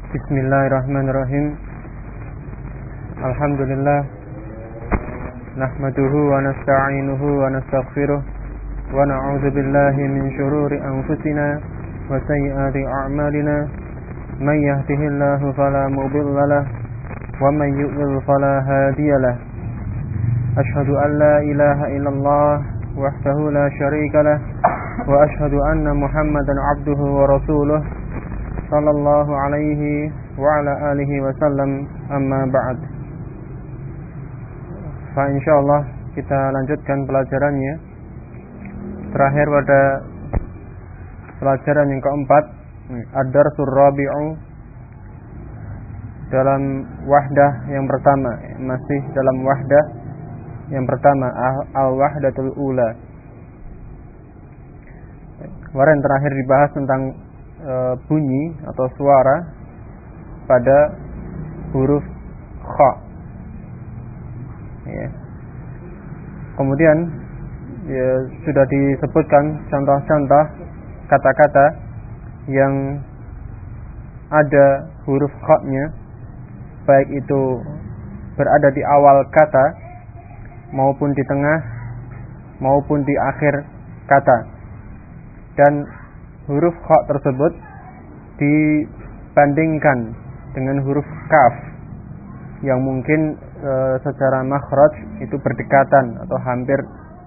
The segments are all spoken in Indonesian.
Bismillahirrahmanirrahim. Alhamdulillah. Nahmaduhu wa nasta'inuhu wa nastaghfiruh. Wa na'udzu billahi min syururi anfusina wa sayyiati a'malina. May yahdihillahu fala mudilla lahu wa may yudlil fala hadiya lahu. Asyhadu an la ilaha illallah wahdahu la syarika lahu wa asyhadu anna Muhammadan 'abduhu wa rasuluh. Sallallahu alaihi wa ala alihi wa sallam, amma ba'd. Fa insyaallah kita lanjutkan pelajarannya. Terakhir pada pelajaran yang keempat, ad-darsul rabi'u, dalam wahdah yang pertama, masih dalam wahdah yang pertama, al-wahdatul ula. Kemarin terakhir dibahas tentang bunyi atau suara pada huruf kha. Ya. Kemudian sudah disebutkan contoh-contoh kata-kata yang ada huruf kha-nya, baik itu berada di awal kata maupun di tengah maupun di akhir kata. Dan huruf kha tersebut dibandingkan dengan huruf kaf yang mungkin secara makhraj itu berdekatan atau hampir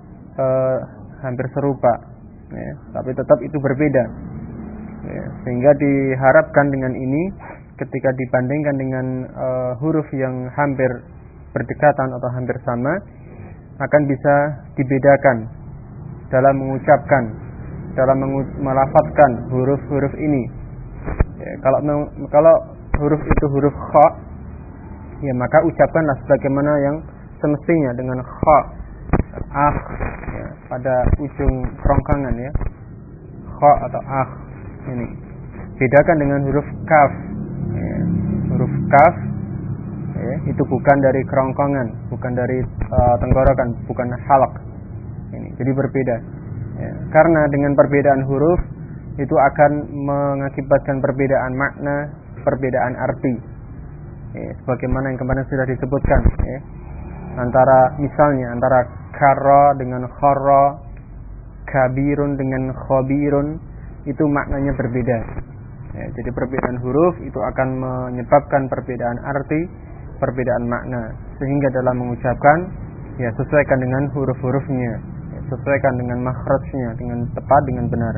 serupa, ya, tapi tetap itu berbeda, ya, sehingga diharapkan dengan ini ketika dibandingkan dengan huruf yang hampir berdekatan atau hampir sama, akan bisa dibedakan dalam mengucapkan, dalam melafadzkan huruf-huruf ini. Ya, kalau huruf itu huruf kha, ya maka ucapkanlah sebagaimana yang semestinya dengan kha, ya, pada ujung kerongkongan, ya, kha atau ini. Bedakan dengan huruf kaf. Ya, huruf kaf, ya, itu bukan dari kerongkongan, bukan dari tenggorokan, bukan halaq. Ini jadi berbeda. Ya, karena dengan perbedaan huruf itu akan mengakibatkan perbedaan makna, perbedaan arti, ya, sebagaimana yang kemarin sudah disebutkan, ya. Misalnya antara kara dengan khara, kabirun dengan khabirun, itu maknanya berbeda, ya. Jadi perbedaan huruf itu akan menyebabkan perbedaan arti, perbedaan makna, sehingga dalam mengucapkan, ya, sesuaikan dengan huruf-hurufnya, sesuaikan dengan makhrajnya, dengan tepat, dengan benar.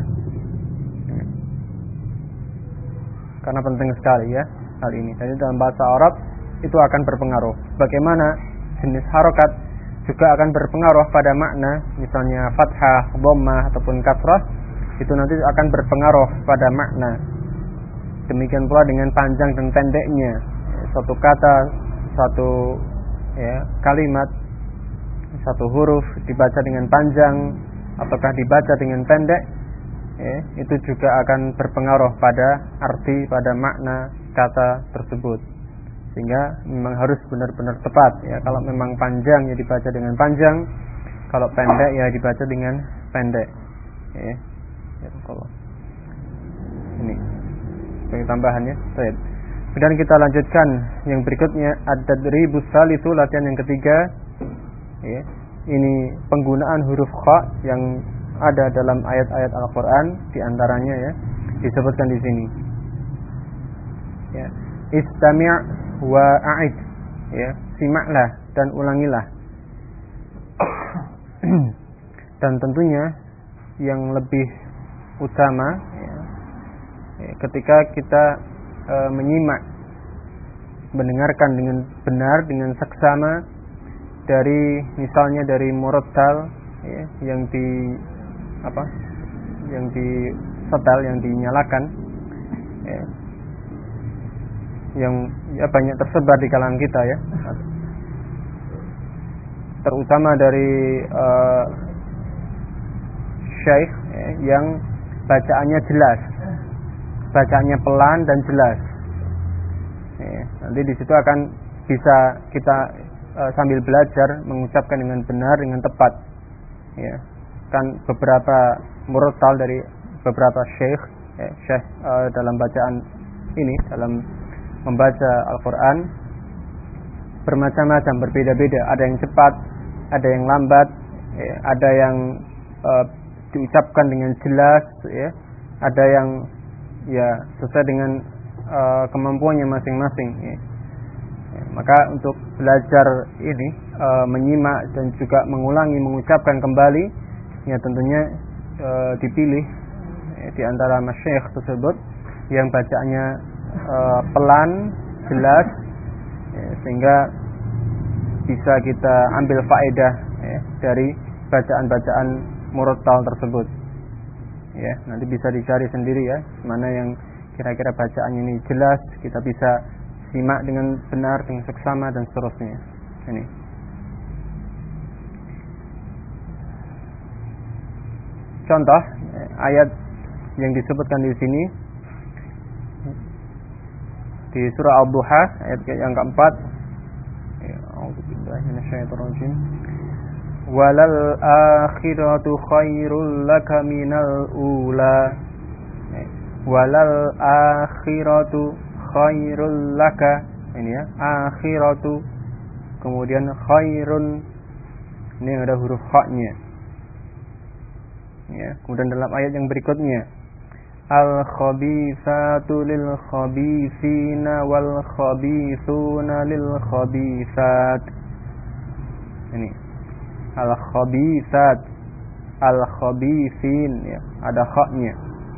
Karena penting sekali, ya, hal ini. Jadi dalam bahasa Arab itu akan berpengaruh. Bagaimana jenis harokat juga akan berpengaruh pada makna. Misalnya fathah, dhammah ataupun kasrah, itu nanti akan berpengaruh pada makna. Demikian pula dengan panjang dan pendeknya. Satu kata, satu, ya, kalimat, satu huruf dibaca dengan panjang ataukah dibaca dengan pendek, ya, itu juga akan berpengaruh pada arti, pada makna kata tersebut. Sehingga memang harus benar-benar tepat, ya. Kalau memang panjang, ya dibaca dengan panjang. Kalau pendek, ya dibaca dengan pendek, ya. Kalau ini sebagai tambahannya. Baik. Kemudian kita lanjutkan yang berikutnya, ad-tadribus salisu, latihan yang ketiga. Ya, ini penggunaan huruf kha yang ada dalam ayat-ayat Al-Qur'an, di antaranya, ya, disebutkan di sini. Ya, istami' wa a'id, ya, simaklah dan ulangilah. Dan tentunya yang lebih utama, ya, ketika kita menyimak, mendengarkan dengan benar, dengan seksama, dari misalnya dari murattal, ya, yang setel, yang dinyalakan, ya, yang, ya, banyak tersebar di kalangan kita, ya, terutama dari syekh, ya, yang bacaannya jelas, bacaannya pelan dan jelas, ya. Nanti di situ akan bisa kita sambil belajar mengucapkan dengan benar, dengan tepat, ya. Kan beberapa murattal dari beberapa syekh, ya, syekh dalam bacaan ini, dalam membaca Al-Quran bermacam-macam, berbeda-beda. Ada yang cepat, ada yang lambat, ya, ada yang diucapkan dengan jelas, ya, ada yang ya sesuai dengan kemampuannya masing-masing. Ya. Ya, maka untuk belajar ini menyimak dan juga mengulangi, mengucapkan kembali, ya tentunya dipilih di antara masyayikh tersebut yang bacaannya pelan, jelas, ya, sehingga bisa kita ambil faedah, ya, dari bacaan-bacaan murattal tersebut. Ya, nanti bisa dicari sendiri ya, mana yang kira-kira bacaannya ini jelas, kita bisa simak dengan benar, dengan seksama dan seterusnya. Ini. Contoh ayat yang disebutkan di sini di surah Al-Duha ayat yang keempat. A'udzubillahi minasyaitonirrajim. Walal akhiratu khairul laka minal ula. Walal akhiratu khairul laka. Ini ya, akhiratu kemudian khairun, ini ada huruf kha-nya. Ya, kemudian dalam ayat yang berikutnya al-khabithatu lil khabithina wal khabithuna lil khabithat. Ini al-khabithat, al-khabithin, ya, ada kha-nya.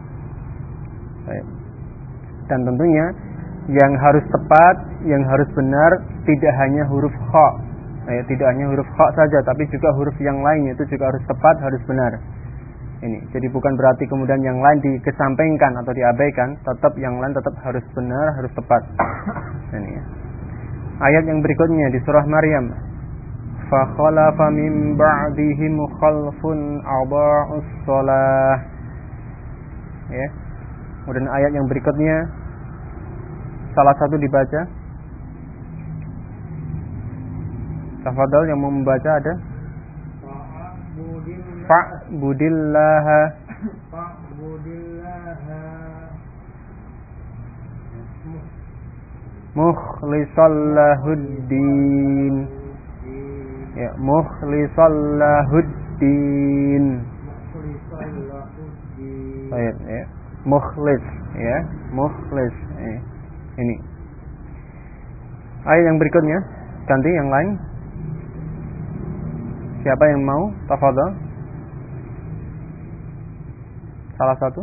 Dan tentunya yang harus tepat, yang harus benar tidak hanya huruf kha, ya, tidak hanya huruf kha saja, tapi juga huruf yang lainnya itu juga harus tepat, harus benar. Ini, jadi bukan berarti kemudian yang lain dikesampingkan atau diabaikan, tetap yang lain tetap harus benar, harus tepat. Ini ya. Ayat yang berikutnya di surah Maryam. Fa khalafa min ba'dihim khalfun adaa'us shalah. Ya. Kemudian ayat yang berikutnya salah satu dibaca. Tafadhal yang mau membaca ada? Fa'budillaha mukhlishan lahuddin. Ya, mukhlishan lahuddin. Baik, ya. Mukhlis, ya, mukhlis. Ini. Ayat yang berikutnya, ganti yang lain. Siapa yang mau? Tafadhal. Salah satu.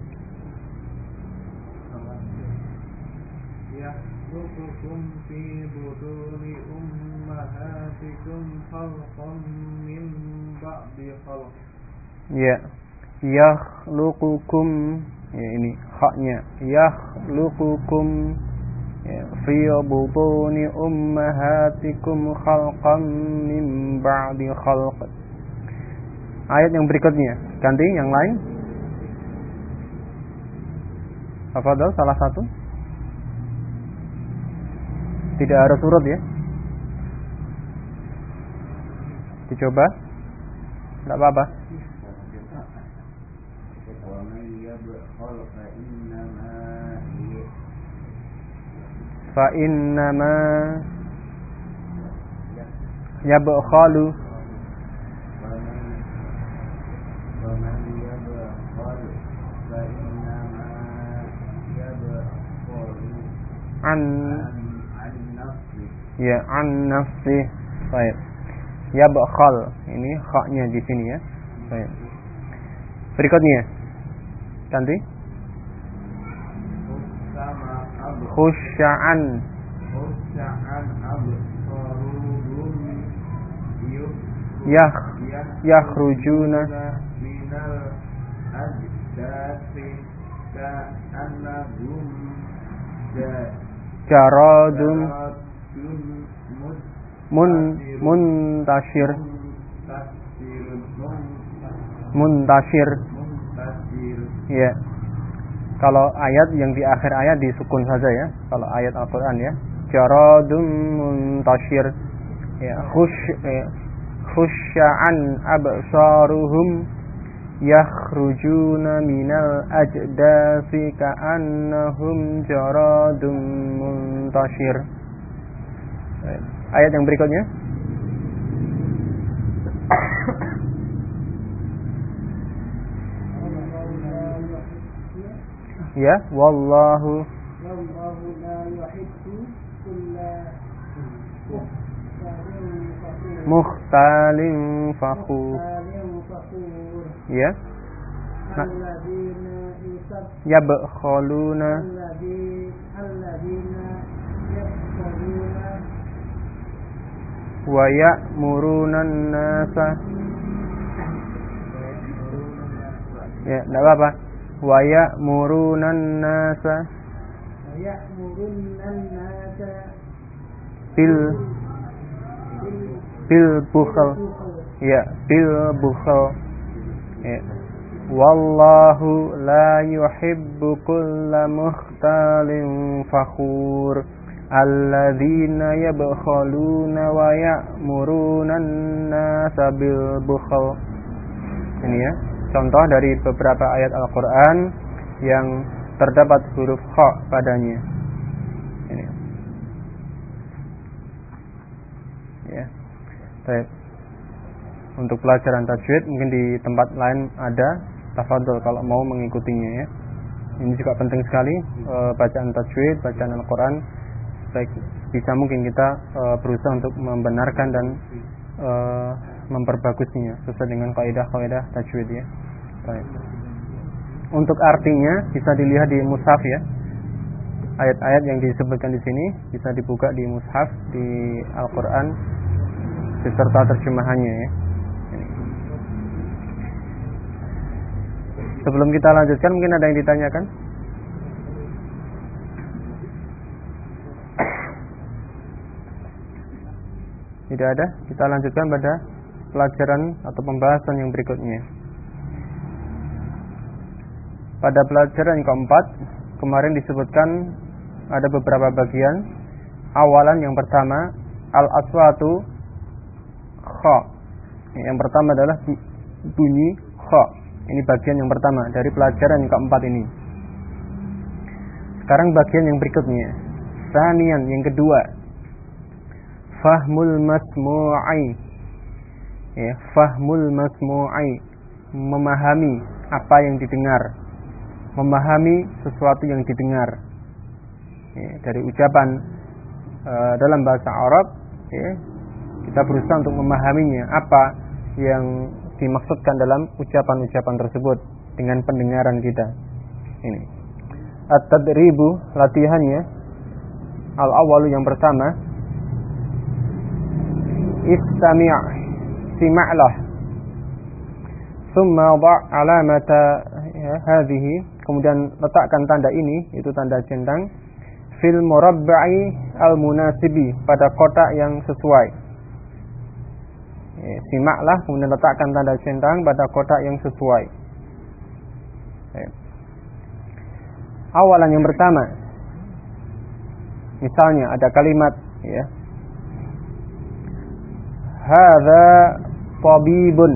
Yakhluqukum fi butuni ummahatikum khalqan min ba'di khalq. Ya. Yakhluqukum, ya ini haknya. Yakhluqukum, ya, fi butuni ummahatikum khalqan min ba'di khalq. Ayat yang berikutnya, ganti yang lain. Tafadhal salah satu. Tidak harus urut ya. Dicoba. Tidak apa-apa. Fa innama yabkhalu an ya an nafsi. Baik. Yabkhal, ini kha-nya di sini ya. Baik. Berikutnya. Ganti. Khusya'an yakhrujuna minal ajdasi ka'annahum jaradun muntashir. Ya. Kalau ayat yang di akhir ayat disukun saja ya. Kalau ayat Al-Qur'an ya. Jaradun muntashir. Ya, khusya'an absaruhum yakhrujuna minal ajdasi ka'annahum jaradun muntashir. Ayat yang berikutnya. Ya, wallahu la yuhibbu kulla mukhtalin fakhur. Ya. Yabkhaluna wa ya'muruna an-nasa. Ya, enggak apa-apa. Wa ya'muruna an-nasa bil bukhl. Ya, bil bukhl. Ya. Wallahu la yuhibbu kulla mukhtalin fakhur. Alladzina yabkhaluna wa ya'muruna an-nasa bil bukhl. Ini ya, contoh dari beberapa ayat Al-Qur'an yang terdapat huruf kha padanya. Ini. Ya. Baik. Untuk pelajaran tajwid mungkin di tempat lain ada, tafadhol kalau mau mengikutinya ya. Ini juga penting sekali, bacaan tajwid, bacaan Al-Qur'an. Baik, bisa mungkin kita berusaha untuk membenarkan dan memperbagusnya sesuai dengan kaidah-kaidah tajwid ya. Baik. Untuk artinya bisa dilihat di mushaf ya. Ayat-ayat yang disebutkan di sini bisa dibuka di mushaf di Al-Qur'an beserta terjemahannya ya. Sebelum kita lanjutkan mungkin ada yang ditanyakan? Tidak ada? Kita lanjutkan pada pelajaran atau pembahasan yang berikutnya. Pada pelajaran yang keempat, kemarin disebutkan ada beberapa bagian. Awalan yang pertama, al-aswatu kha. Yang pertama adalah bunyi kha. Ini bagian yang pertama dari pelajaran yang keempat ini. Sekarang bagian yang berikutnya. Sanian yang kedua. Fahmul masmu'i. Ya, fahmul masmu'i. Memahami apa yang didengar. Memahami sesuatu yang didengar. Ya, dari ucapan dalam bahasa Arab, ya, kita berusaha untuk memahaminya apa yang dimaksudkan dalam ucapan-ucapan tersebut dengan pendengaran kita. Ini at-tadribu, latihannya. Al-awwalu yang pertama, istami' sima'lah, thumma dha' alamata hadhihi, kemudian letakkan tanda ini, itu tanda centang, fil murabba'i al-munasibi, pada kotak yang sesuai. Simaklah, kemudian letakkan tanda centang pada kotak yang sesuai. Awalan yang pertama, misalnya ada kalimat ya, hadza tabibun,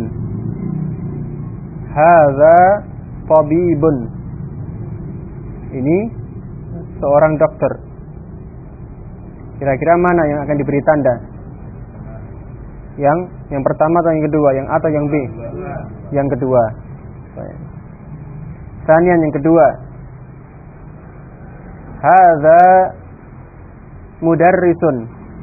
hadza tabibun, ini seorang dokter. Kira-kira mana yang akan diberi tanda? Yang pertama atau yang kedua? Yang A atau yang B? Yang kedua. Sanian yang kedua. Hadza mudarrisun.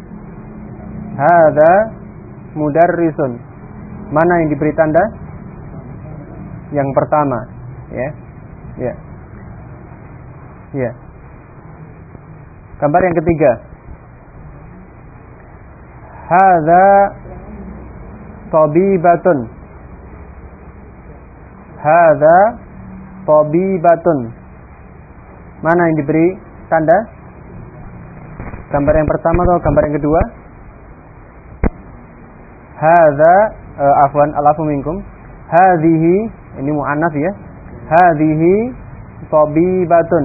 Hadza mudarrisun. Mana yang diberi tanda? Yang pertama, ya. Ya. Ya. Gambar yang ketiga. Hadza tabibatun. Hadza tabibatun. Mana yang diberi tanda? Gambar yang pertama atau gambar yang kedua? Hadza afwan alafu minkum. Hadhihi, ini muannats ya. Hadhihi tabibatun.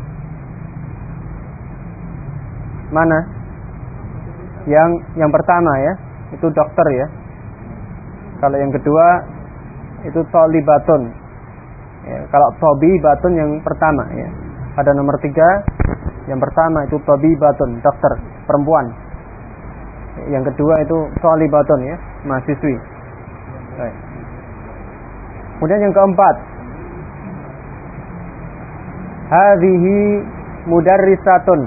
Mana? Yang pertama ya, itu dokter ya. Kalau yang kedua itu talibatun. Ya, kalau tabibatun yang pertama ya. Pada nomor 3 Yang pertama itu tabibatun, dokter, perempuan. Yang kedua itu thalibatun, ya, mahasiswi. Baik. Kemudian yang keempat, hadhihi mudarrisatun.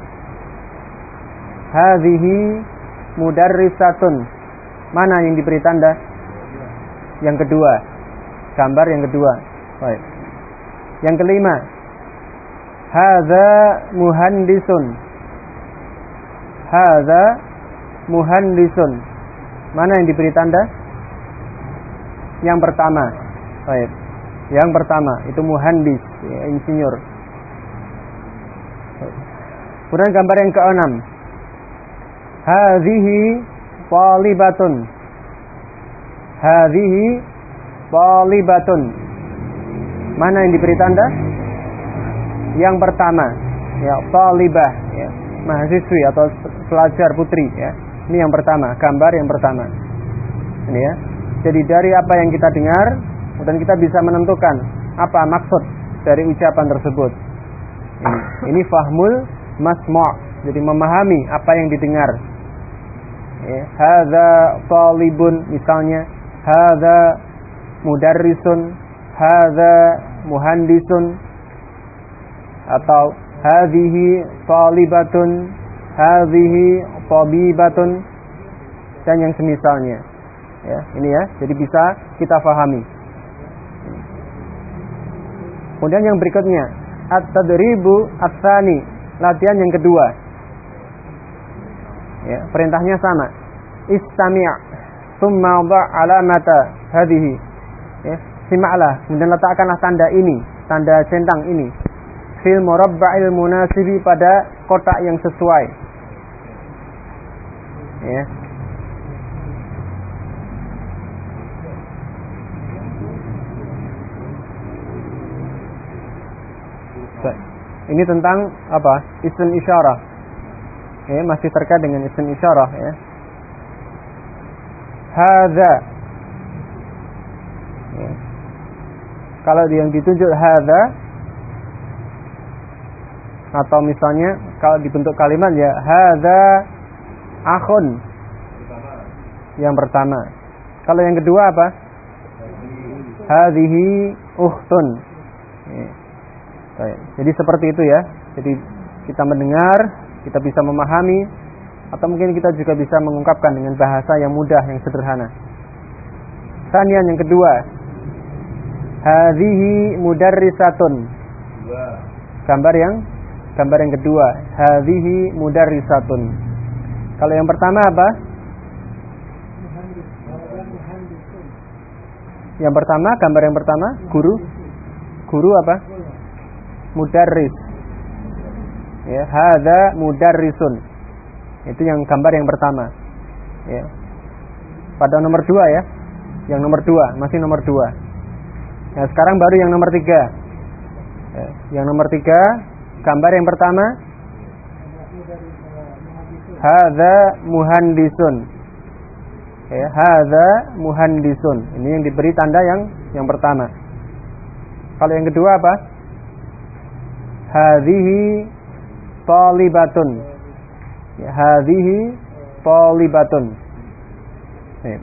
Hadhihi mudarrisatun. Mana yang diberi tanda? Yang kedua. Gambar yang kedua. Baik. Yang kelima, hadza muhandisun. Hadza muhandisun. Mana yang diberi tanda? Yang pertama. Baik. Yang pertama itu muhandis, ya, insinyur. Kemudian gambar yang keenam, hadhihi talibatun. Hadhihi talibatun. Mana yang diberi tanda? Yang pertama, ya, talibah, ya, mahasiswi atau pelajar putri, ya. Ini yang pertama, gambar yang pertama. Ini, ya. Jadi dari apa yang kita dengar, dan kita bisa menentukan apa maksud dari ucapan tersebut. Ini fahmul masma', jadi memahami apa yang didengar. Ya, hadza talibun misalnya, hadza mudarrisun, hadza muhandisun, atau hadhihi talibatun, hadhihi tabibatun, dan yang semisalnya. Ya, ini ya, jadi bisa kita fahami. Kemudian yang berikutnya, at-tadribu ats-tsani, latihan yang kedua. Ya, perintahnya sama. Istami' tsumma dha' alamata hadhihi. Ya, simaklah, kemudian letakkanlah tanda ini, tanda centang ini, fil murabba'il munasibi, pada kotak yang sesuai. Ya. Ini tentang apa? Isim isyarah. Ya, masih terkait dengan isim isyarah, ya. Hadza. Ya. Kalau yang ditunjuk hadza, atau misalnya kalau dibentuk kalimat, ya, hadza akhun. Yang pertama. Kalau yang kedua apa? Hadhihi ukhtun. Ya. Baik. Jadi seperti itu, ya. Jadi kita mendengar, kita bisa memahami, atau mungkin kita juga bisa mengungkapkan dengan bahasa yang mudah, yang sederhana. Sanian yang kedua, hadhihi mudarrisatun. Gambar yang kedua, hadhihi mudarrisatun. Kalau yang pertama apa? Yang pertama, gambar yang pertama, guru apa? Mudarris. Ya, hadza mudarrisun. Itu yang gambar yang pertama. Ya. Pada nomor 2, ya. Yang nomor 2, masih nomor 2. Nah, sekarang baru yang nomor 3. Ya. Yang nomor 3, gambar yang pertama, hadza muhandisun. Ya, hadza muhandisun. Ini yang diberi tanda yang pertama. Kalau yang kedua apa? Hadhihi talibatun. Ya, hadhihi talibatun. Ya.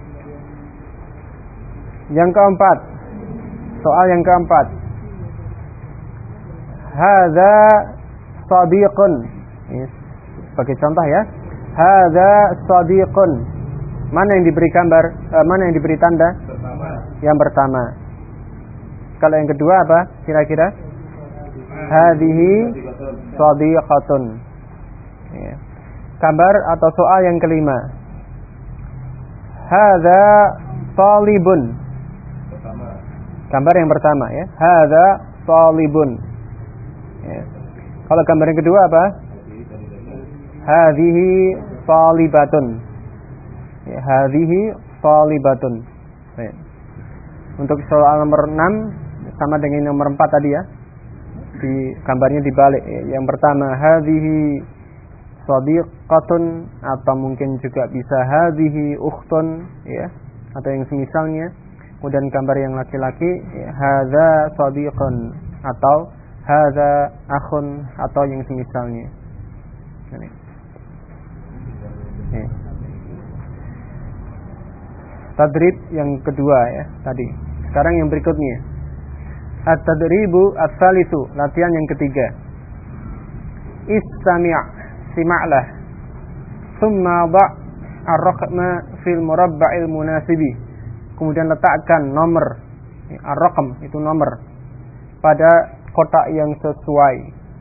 Yang keempat, soal yang keempat, hadza sadiqun. Ini sebagai contoh, ya. Hadza sadiqun. Mana yang diberi gambar? Mana yang diberi tanda? Pertama. Yang pertama. Kalau yang kedua apa? Kira-kira? Hadhihi sadiqatun. Ya. Gambar atau soal yang kelima. Hadza talibun. Pertama. Gambar yang pertama, ya. Hadza talibun. Ya. Kalau gambar yang kedua apa? Hadhihi talibatun. Ya, hadhihi talibatun. Ya. Untuk soal nomor 6 sama dengan nomor 4 tadi, ya. Di gambarnya dibalik, ya. Yang pertama hadhihi sadiqatun, atau mungkin juga bisa hadhihi ukhtun, ya, atau yang semisalnya. Kemudian gambar yang laki-laki, ya, hadza sadiqun, atau hadza akhun, atau yang semisalnya. Ini. Tadrib yang kedua ya tadi. Sekarang yang berikutnya. At-tadribu ats-tsalitsu, latihan yang ketiga. Istami', sima'lah. Tsumma dha' ar-raqma fil murabba'il munasibi. Kemudian letakkan nomor, ar-raqam itu nomor, pada kotak yang sesuai.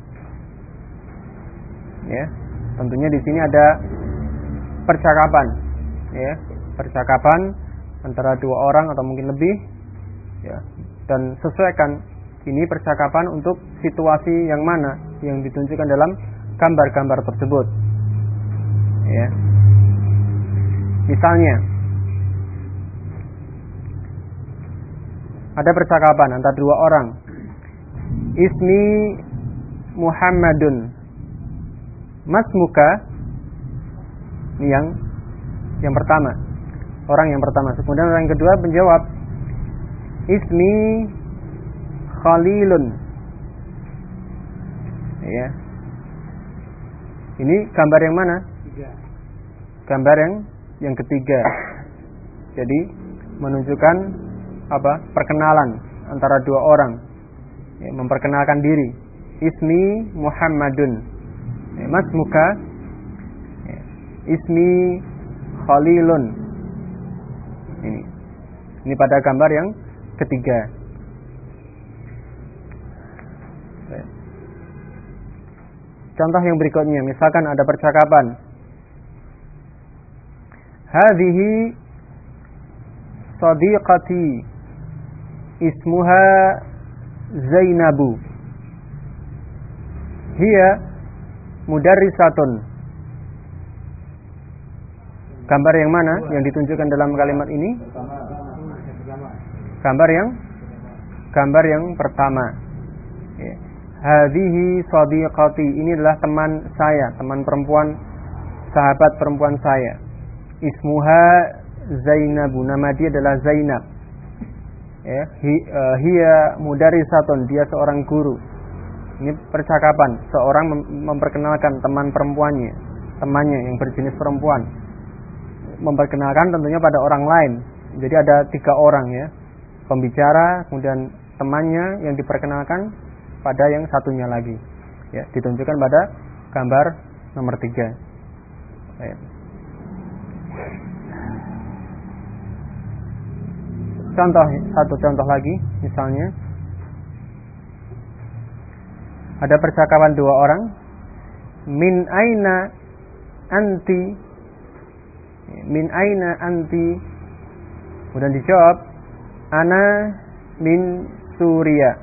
Ya, tentunya di sini ada percakapan, ya, percakapan antara dua orang atau mungkin lebih, ya, dan sesuaikan ini percakapan untuk situasi yang mana yang ditunjukkan dalam gambar-gambar tersebut. Ya. Misalnya, ada percakapan antara dua orang. Ismi Muhammadun, masmuka. Ini yang pertama, orang yang pertama. Kemudian orang yang kedua menjawab, Ismi Khalilun. Ya. Ini gambar yang mana? Gambar yang ketiga. Jadi menunjukkan apa? Perkenalan antara dua orang. Ya, memperkenalkan diri. Ismi Muhammadun. Ya, masmuka. Ya. Ismi Khalilun. Ini pada gambar yang ketiga. Ya. Contoh yang berikutnya, misalkan ada percakapan. Hadhihi sadiqati ismuha Zainabu. Hiya mudarrisatun. Gambar yang mana yang ditunjukkan dalam kalimat ini? Gambar yang pertama. Ya. Hadhihi sadiqati, ini adalah teman saya, teman perempuan, sahabat perempuan saya. Ismuha Zainabu, nama dia adalah Zainab. Ya, hiya mudarrisatun, dia seorang guru. Ini percakapan, seorang memperkenalkan teman perempuannya, temannya yang berjenis perempuan, memperkenalkan tentunya pada orang lain. Jadi ada 3 orang ya, pembicara, kemudian temannya yang diperkenalkan pada yang satunya lagi. Ya, ditunjukkan pada gambar nomor 3. Ya. Satu contoh lagi, misalnya ada percakapan 2 orang. Min aina anti, min aina anti. Kemudian dijawab, ana min Suria.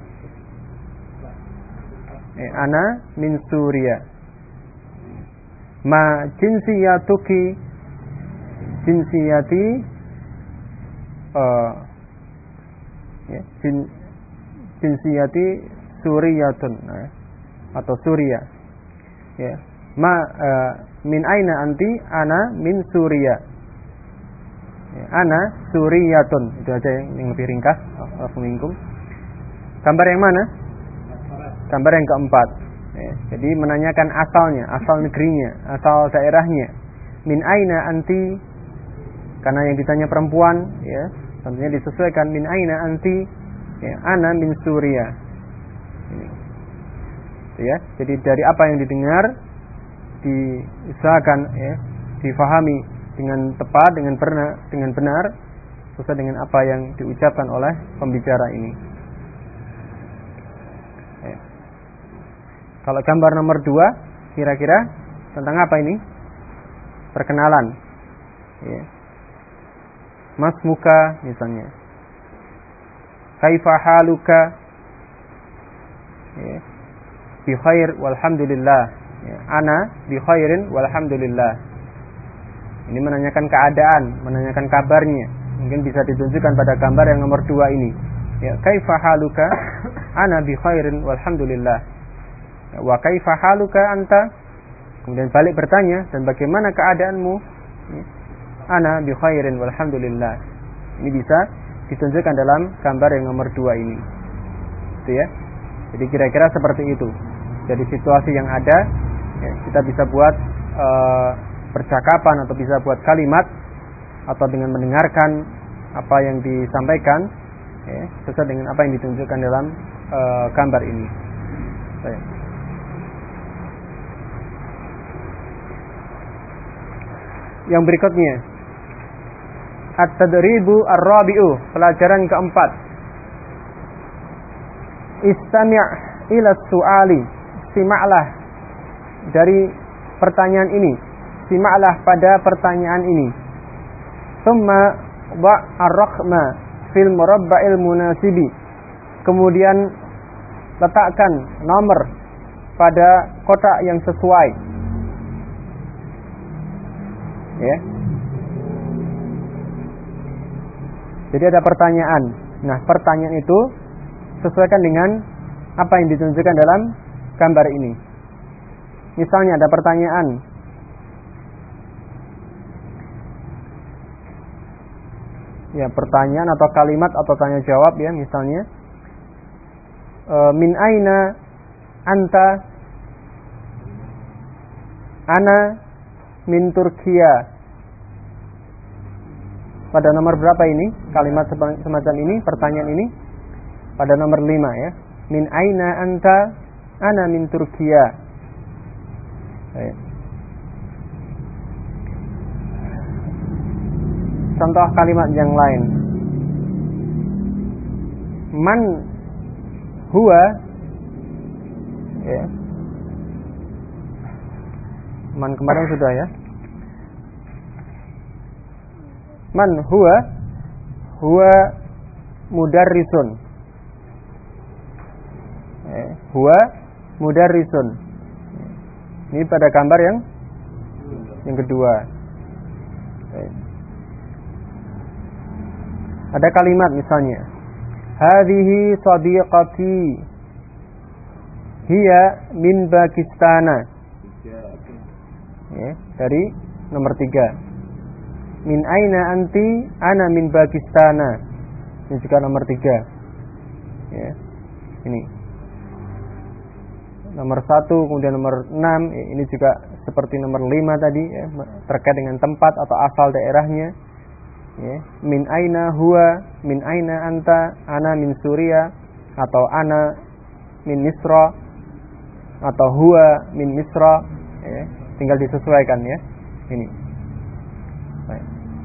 Ana min Suria. Ma jinsiyatuki, jinsiyati jinsiyati Suriyatun, atau Suria. Ya. Min aina anti, ana min Suria. Ya, ana Suriyatun. Itu aja yang lebih ringkas. Assalamualaikum. Gambar yang mana? Gambar yang keempat. Ya, jadi menanyakan asalnya, asal negerinya, asal daerahnya. Min aina anti, karena yang ditanya perempuan, ya, tentunya disesuaikan. Min aina anti, ya, ana min Suria. Ini. Ya, jadi dari apa yang didengar diusahakan, ya, difahami dengan tepat, dengan benar, sesuai dengan apa yang diucapkan oleh pembicara ini. Ya. Kalau gambar nomor 2, kira-kira tentang apa ini? Perkenalan. Ya. Mas muka misalnya. Kaifa haluka? Ya. Bi khair walhamdulillah. Ya. Ana bi khairin walhamdulillah. Ini menanyakan keadaan, menanyakan kabarnya. Mungkin bisa ditunjukkan pada gambar yang nomor 2 ini. Ya, kaifa haluka? Ana bi khairin walhamdulillah. Ya, wa kaifa haluka anta? Kemudian balik bertanya, dan bagaimana keadaanmu? Ya. Ana bi khairin walhamdulillah. Ini bisa ditunjukkan dalam gambar yang nomor 2 ini. Itu ya. Jadi kira-kira seperti itu. Jadi situasi yang ada, ya, kita bisa buat percakapan atau bisa buat kalimat atau dengan mendengarkan apa yang disampaikan, ya, sesuai dengan apa yang ditunjukkan dalam gambar ini. Baik. Yang berikutnya, at-tadribu ar-rabi'u, pelajaran keempat. Istami' ila su'ali, simaklah dari pertanyaan ini, simaklah pada pertanyaan ini. Thumma wa' ar-raqma fil murabba'il munasibi, kemudian letakkan nomor pada kotak yang sesuai. Ya. Jadi ada pertanyaan. Nah, pertanyaan itu sesuaikan dengan apa yang ditunjukkan dalam gambar ini. Misalnya ada pertanyaan, ya, pertanyaan atau kalimat atau tanya jawab, ya, misalnya min aina anta, ana min Turkiya. Pada nomor berapa ini? Kalimat semacam ini, pertanyaan ini pada nomor 5, ya. Min aina anta, ana min Turkiya. Contoh kalimat yang lain. Man huwa, ya. Man kemarin sudah, ya. Man huwa mudarrisun. Huwa mudarrisun. Ini pada gambar yang kedua. Ada kalimat misalnya, hadhihi sadiqati hiya min Pakistana. Ya, dari nomor 3. Min aina anti, ana min Pakistana. Ini juga nomor 3. Ya. Ini nomor 1, kemudian nomor 6, ya, ini juga seperti nomor 5 tadi, ya, terkait dengan tempat atau asal daerahnya. Ya. Min aina huwa, min aina anta, ana min Suria, atau ana min Misra, atau huwa min Misra, ya. Tinggal disesuaikan, ya. Ini. Baik.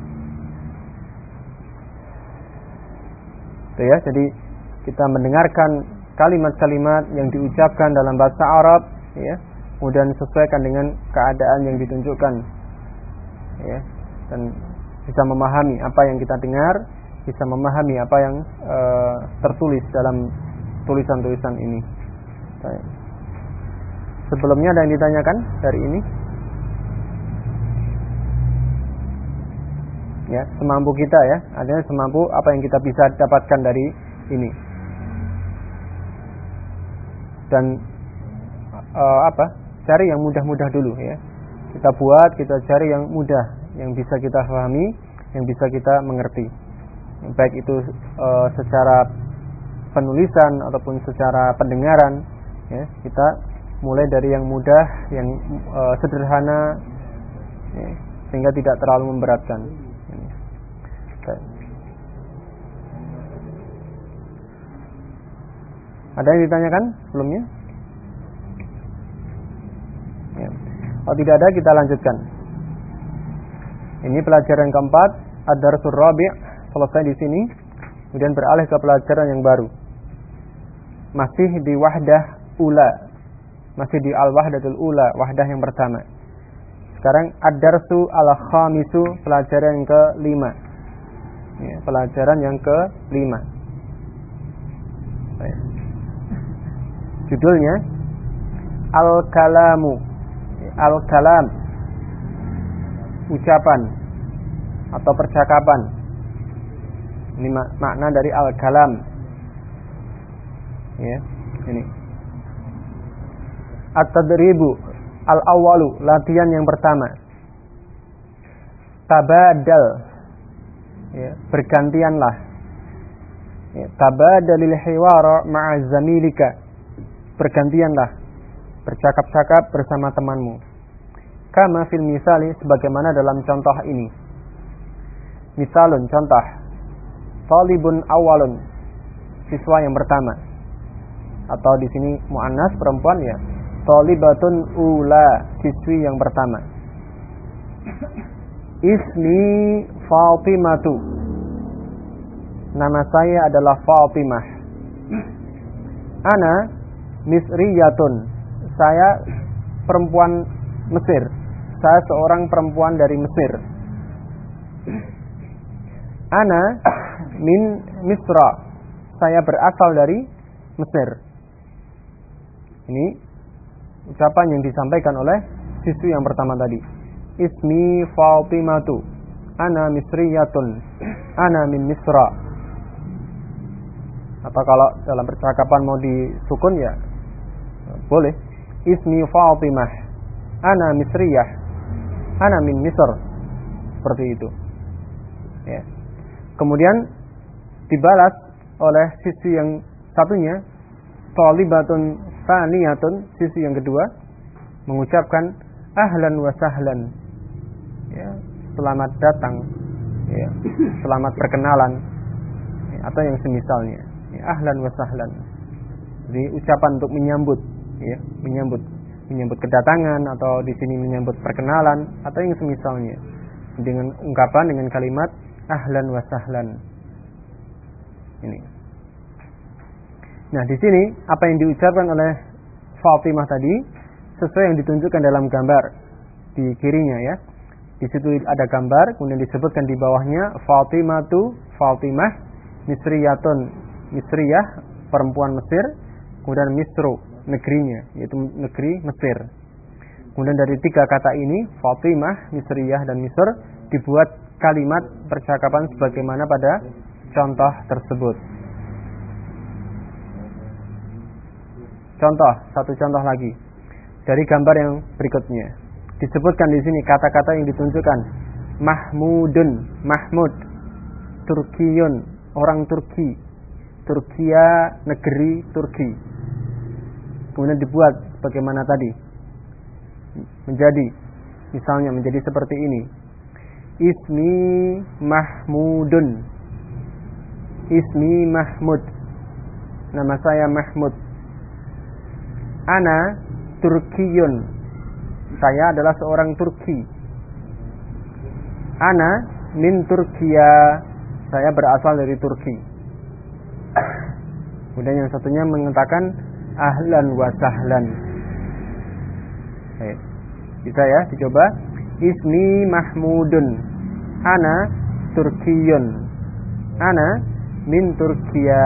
Itu, ya, jadi kita mendengarkan kalimat-kalimat yang diucapkan dalam bahasa Arab, ya, kemudian sesuaikan dengan keadaan yang ditunjukkan, ya, dan bisa memahami apa yang kita dengar, bisa memahami apa yang tertulis dalam tulisan-tulisan ini. Baik. Sebelumnya ada yang ditanyakan dari ini? Ya, semampu kita, ya, artinya semampu apa yang kita bisa dapatkan dari ini. Dan cari yang mudah-mudah dulu, ya. Kita buat, kita cari yang mudah, yang bisa kita pahami, yang bisa kita mengerti. Baik itu secara penulisan ataupun secara pendengaran, ya, kita mulai dari yang mudah, yang sederhana, ya, sehingga tidak terlalu memberatkan. Ada yang ditanyakan sebelumnya? Ya. Kalau tidak ada, kita lanjutkan. Ini pelajaran keempat, ad-darsul rabi', selesai di sini. Kemudian beralih ke pelajaran yang baru. Masih di wahdah ula, masih di al-wahdatul ula, wahdah yang pertama. Sekarang ad-darsu al-khamisu, pelajaran yang ke-5. Ya, pelajaran yang ke-5. Baik. Judulnya Al-Kalamu. Al-Kalam, ucapan atau percakapan. Ini makna dari Al-Kalam. Ya, ini. At-tadribu al-awwalu, latihan yang pertama. Tabadal, ya, bergantianlah. Ya, tabadalil hiwara ma'a zamilika. bergantianlah bercakap-cakap bersama temanmu. Kama fil misali, sebagaimana dalam contoh ini. Misalun, contoh. Talibun awalun, siswa yang pertama. Atau di sini muannas perempuan ya. Talibatun ula, siswi yang pertama. Ismi Fatimatu, nama saya adalah Fatimah. Ana Misriyatun, saya perempuan Mesir. Saya seorang perempuan dari Mesir. Ana min Misra, saya berasal dari Mesir. Ini ucapan yang disampaikan oleh siswi yang pertama tadi. Ismi Fatimatu, ana Misriyatun, ana min Misra. Atau kalau dalam percakapan mau disukun ya boleh. Ismi Fatimah, ana Misriyah, ana min Misr. Seperti itu ya. Kemudian dibalas oleh sisi yang satunya, Talibatun Thaniyatun, sisi yang kedua mengucapkan ahlan wa sahlan ya, selamat datang ya, selamat perkenalan ya, atau yang semisalnya ya, ahlan wa sahlan. Jadi ucapan untuk menyambut ya, menyambut kedatangan, atau di sini menyambut perkenalan atau yang semisalnya dengan ungkapan dengan kalimat ahlan wa sahlan. Ini. Nah, di sini apa yang diucapkan oleh Fatimah tadi sesuai yang ditunjukkan dalam gambar di kirinya ya. Di situ ada gambar, kemudian disebutkan di bawahnya Fatimah, Misriyatun, Misriyah, perempuan Mesir, kemudian Misru, negerinya, yaitu negeri Mesir. Kemudian dari tiga kata ini, Fatimah, Misriyah, dan Misr, dibuat kalimat percakapan sebagaimana pada contoh tersebut. Contoh, satu contoh lagi dari gambar yang berikutnya. Disebutkan di sini kata-kata yang ditunjukkan. Mahmudun, Mahmud. Turkiyun, orang Turki. Turkia, negeri Turki. Kemudian dibuat bagaimana tadi? Misalnya menjadi seperti ini. Ismi Mahmudun. Ismi Mahmud. Nama saya Mahmud. Ana Turkiyun. Saya adalah seorang Turki. Ana min Turkiya. Saya berasal dari Turki. Kemudian yang satunya mengatakan ahlan wa sahlan. Bisa ya, dicoba. Ismi Mahmudun. Ana Turkiyun. Ana min Turkiya.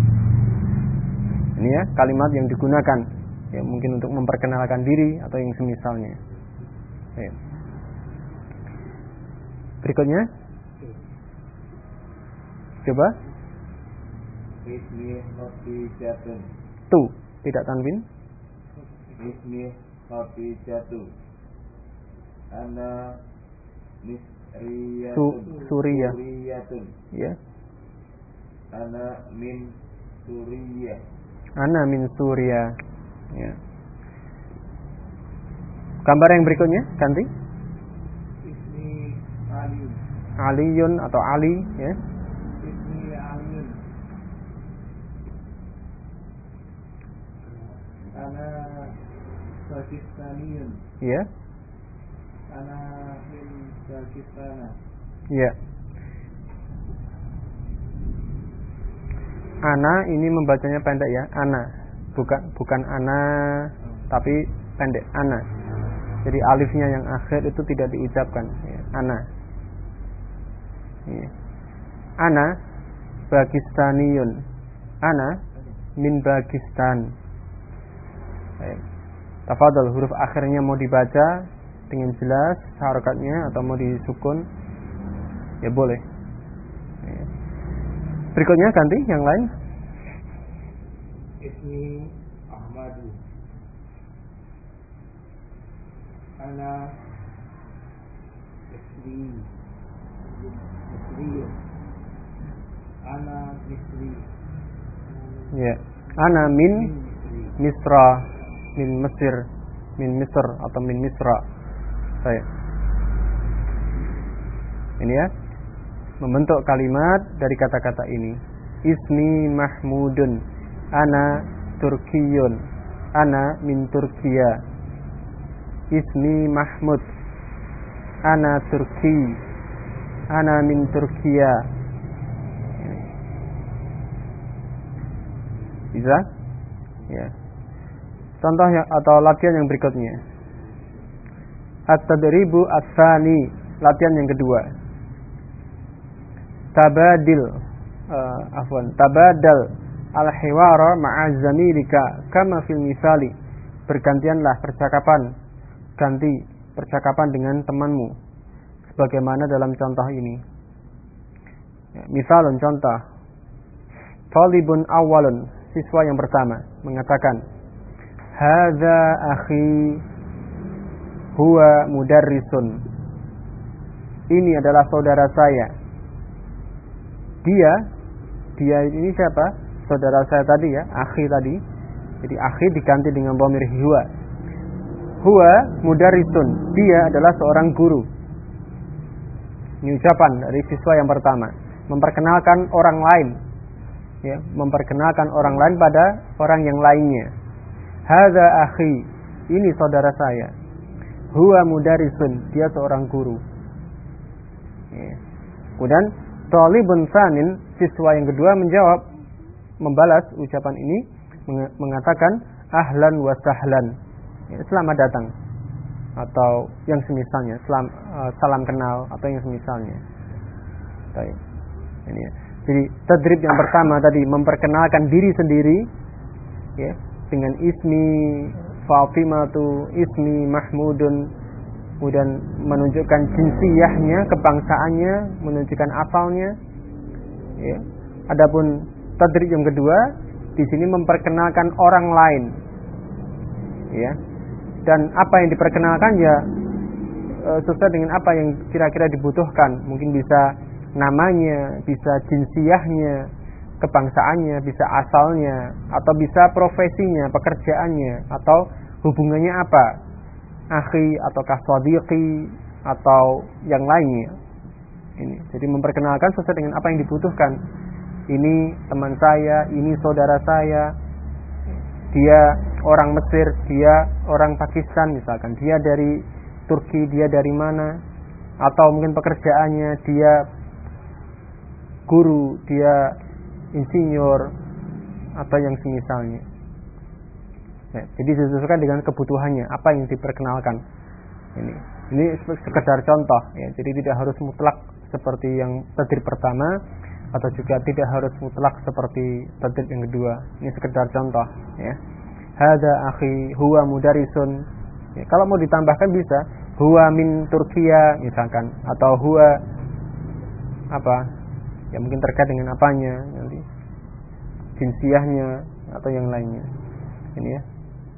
Ini ya kalimat yang digunakan. Ya, mungkin untuk memperkenalkan diri atau yang semisalnya. Ya. Berikutnya, coba. Ismi Khadijatun. Tu, tidak tanwin. Ismi Khadijatun. Ana Misriyatun. Suriyatun. Ya. Ana min Suriyah. Ana min Suriah. Ya. Gambar yang berikutnya, ganti. Ismi Ali. Aliyun atau Ali, ya. Ismi Aliyun. Ana Pakistaniyun. Ya. Ana min Pakistana. Ya. Ana ini membacanya pendek ya, ana. Bukan ana, tapi pendek, ana. Jadi alifnya yang akhir itu tidak diucapkan ya, ana. Ya. Ana Pakistaniyun. Ana min Pakistan. Baik. Tafadhol, huruf akhirnya mau dibaca dengan jelas harakatnya atau mau disukun ya boleh. Ya. Berikutnya ganti yang lain. Ismi Ahmadu. Ana Misri. Ana Misri. Ya. Ana min Misri. Misra, min Mesir, min Misr atau min Misra. Baik. Ini ya, membentuk kalimat dari kata-kata ini. Ismi Mahmudun, ana Turkiyun, ana min Turkiya. Ismi Mahmud, ana Turki, ana min Turkiya. Bisa? Ya. Contoh atau latihan yang berikutnya. At-tadribu ats-tsani, latihan yang kedua. Tabadal al-hiwara ma'a zamilika kama fil misali. Bergantianlah percakapan, ganti percakapan dengan temanmu sebagaimana dalam contoh ini. Ya, misalun contoh. Talibun awalun, siswa yang pertama mengatakan, hadza akhi huwa mudarrisun. Ini adalah saudara saya. Dia ini siapa? Saudara saya tadi ya, akhi tadi. Jadi akhi diganti dengan dhamir huwa. Huwa mudarrisun. Dia adalah seorang guru. Ini ucapan dari siswa yang pertama, memperkenalkan orang lain. Ya, memperkenalkan orang lain pada orang yang lainnya. Hadza akhi, ini saudara saya. Huwa mudarrisun, dia seorang guru. Ya. Kemudian talibun tsanin, siswa yang kedua menjawab, membalas ucapan ini, mengatakan ahlan wa sahlan. Ya, selamat datang atau yang semisalnya, salam kenal atau yang semisalnya. Baik. Ini ya. Jadi tadrib yang pertama tadi memperkenalkan diri sendiri ya, dengan ismi Fatimatu, ismi Mahmudun, kemudian menunjukkan jinsiyahnya, kebangsaannya, menunjukkan asalnya. Ya. Adapun tadrib yang kedua di sini memperkenalkan orang lain. Ya. Dan apa yang diperkenalkan ya sesuai dengan apa yang kira-kira dibutuhkan. Mungkin bisa namanya, bisa jinsiyahnya, kebangsaannya, bisa asalnya, atau bisa profesinya, pekerjaannya, atau hubungannya apa, akhi atau sadiqi atau yang lainnya. Ini jadi memperkenalkan sesuai dengan apa yang dibutuhkan. Ini teman saya, ini saudara saya, dia orang Mesir, dia orang Pakistan misalkan, dia dari Turki, dia dari mana, atau mungkin pekerjaannya dia guru, dia insinyur atau yang semisalnya. Ya, jadi disesuaikan dengan kebutuhannya, apa yang diperkenalkan. Ini sekedar contoh ya, jadi tidak harus mutlak seperti yang tadrib pertama atau juga tidak harus mutlak seperti tadrib yang kedua. Ini sekedar contoh ya. Hadza akhi huwa mudarrisun. Ya, kalau mau ditambahkan bisa huwa min Turkiya misalkan, atau huwa apa? Ya mungkin terkait dengan apanya nanti, jinsiyahnya atau yang lainnya. Ini ya.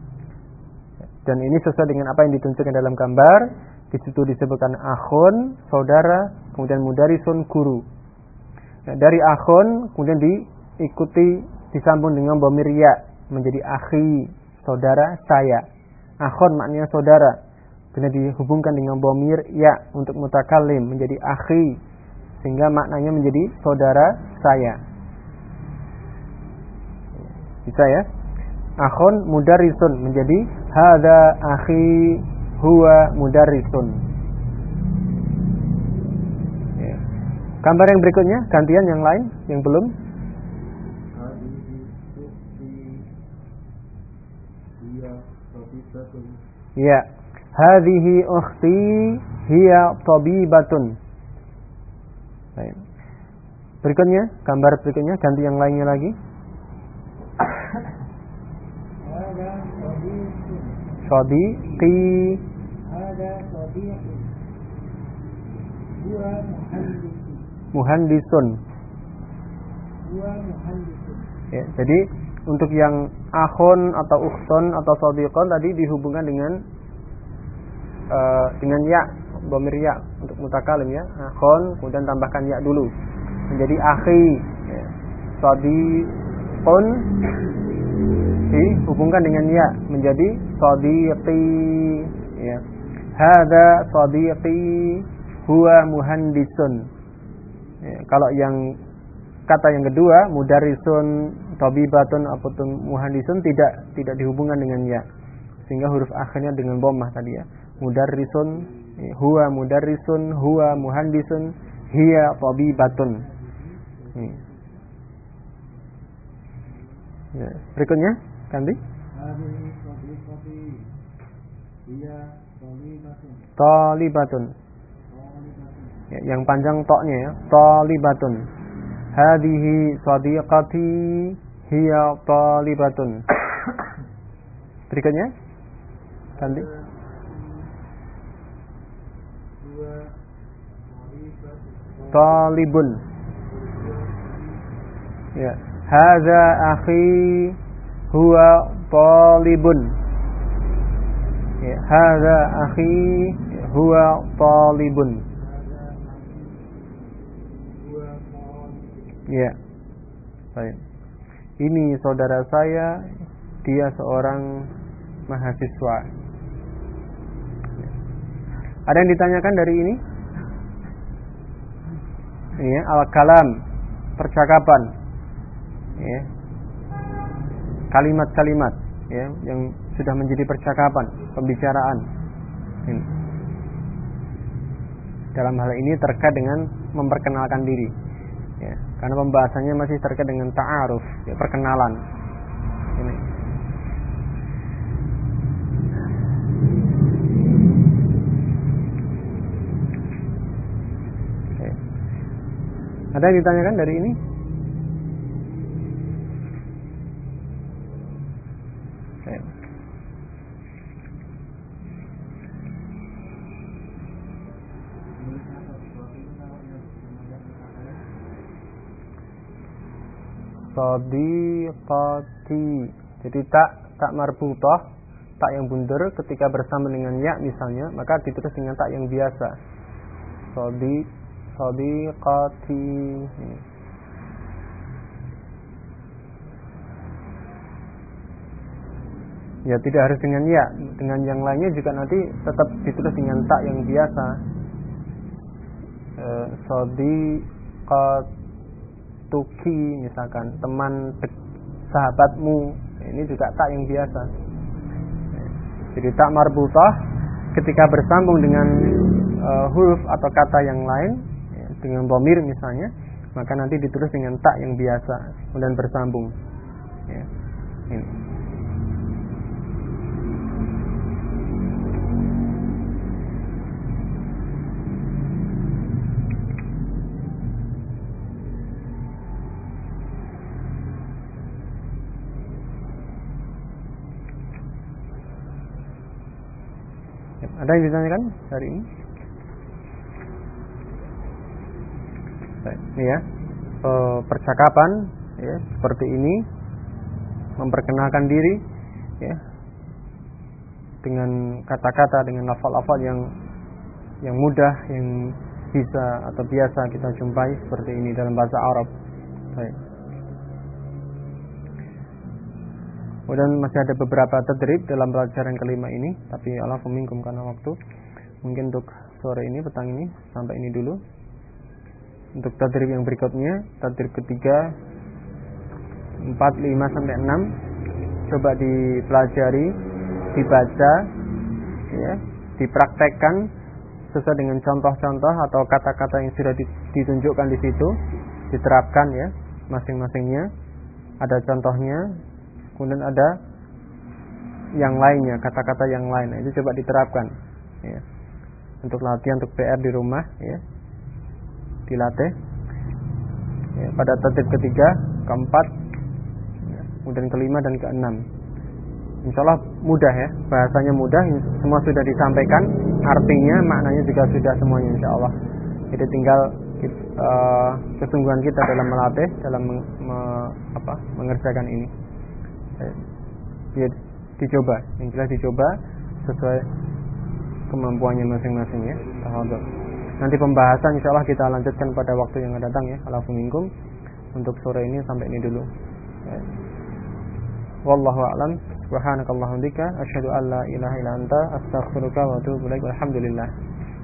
Dan ini sesuai dengan apa yang ditunjukkan dalam gambar. Di situ disebutkan akhun, saudara, kemudian mudarisun, guru. Nah, dari akhun kemudian diikuti disambung dengan dhamir ya menjadi akhi, saudara saya. Akhun maknanya saudara, kemudian dihubungkan dengan dhamir ya untuk mutakallim menjadi akhi, sehingga maknanya menjadi saudara saya. Bisa ya? Akhun mudarrisun menjadi hadza akhi huwa mudarrisun. Ya. Gambar yang berikutnya, gantian yang lain yang belum. Ya. Hadhihi ukhti hiya tabibatun. Baik. Berikutnya, gambar berikutnya, ganti yang lainnya lagi. Sadiqi. Ada sadiqi. Huwa muhandisun. Huwa muhandisun. Ya, jadi untuk yang akhun atau ukhtun atau sadiqon tadi dihubungkan dengan ya, dhamir ya untuk mutakalim ya. Akhun kemudian tambahkan ya dulu menjadi akhi. Ya. Sadiqun dihubungkan dengan ya menjadi sadiqi, ya. Hadza sadiqi huwa muhandisun. Ya, kalau yang kata yang kedua mudarrisun, tabibatun ataupun muhandisun tidak dihubungkan dengan ya. Sehingga huruf akhirnya dengan dhammah tadi ya. Mudarrisun, huwa mudarrisun, huwa muhandisun, hiya tabibatun. Ya, berikutnya ganti. Talibatun. Ya, yang panjang toknya ya. Talibatun. Hadhihi sadiqati hiya talibatun. Berikutnya ganti. Talibun. Ya. Hadza akhi huwa talibun. Ya, hadza akhi huwa talibun. Ya. Baik. Ini saudara saya, dia seorang mahasiswa. Ya. Ada yang ditanyakan dari ini? Ya, al-kalam, percakapan. Ya. Kalimat-kalimat ya yang sudah menjadi percakapan, pembicaraan. Ini. Dalam hal ini terkait dengan memperkenalkan diri. Ya, karena pembahasannya masih terkait dengan ta'aruf, ya, perkenalan. Ini. Oke. Ada yang ditanyakan dari ini? Oke. Sadiqati. Jadi tak marbutah, tak yang bundar ketika bersama dengan ya misalnya, maka ditulis dengan tak yang biasa. Sadiqati. Ya tidak harus dengan ya, dengan yang lainnya juga nanti tetap ditulis dengan tak yang biasa. Sadiqatuki misalkan, teman sahabatmu, ini juga tak yang biasa. Jadi tak marbutah ketika bersambung dengan huruf atau kata yang lain, ya, dengan dhamir misalnya, maka nanti ditulis dengan tak yang biasa kemudian bersambung. Ya. Ini. Ada yang ditanyakan hari ini? Ini ya, percakapan ya, seperti ini, memperkenalkan diri ya, dengan kata-kata, dengan lafal-lafal yang mudah, yang bisa atau biasa kita jumpai seperti ini dalam bahasa Arab. Baik. Kemudian masih ada beberapa tadrib dalam pelajaran kelima ini, tapi Allah minkum karena waktu. Mungkin untuk sore ini, petang ini sampai ini dulu. Untuk tadrib yang berikutnya, tadrib ketiga 4, 5 sampai 6 coba dipelajari, dibaca ya, dipraktekkan sesuai dengan contoh-contoh atau kata-kata yang sudah ditunjukkan di situ, diterapkan ya masing-masingnya. Ada contohnya, kemudian ada yang lainnya, kata-kata yang lain. Nah, itu coba diterapkan ya. Untuk latihan, untuk PR di rumah ya, dilatih ya, pada tadrib ketiga, keempat ya, kemudian kelima dan keenam. Insyaallah mudah ya, bahasanya mudah, semua sudah disampaikan, artinya, maknanya juga sudah semuanya insyaallah. Jadi tinggal kesungguhan kita dalam melatih, dalam mengerjakan ini. Ya, dicoba, yang jelas dicoba sesuai kemampuannya masing-masing ya. Nanti pembahasan insyaallah kita lanjutkan pada waktu yang akan datang ya. Alhamdulillah. Untuk sore ini sampai ini dulu ya. Wallahu a'lam. Subhanakallahumma bika asyhadu an la ilaha illa anta astaghfiruka wa atubu ilaik. Walhamdulillah.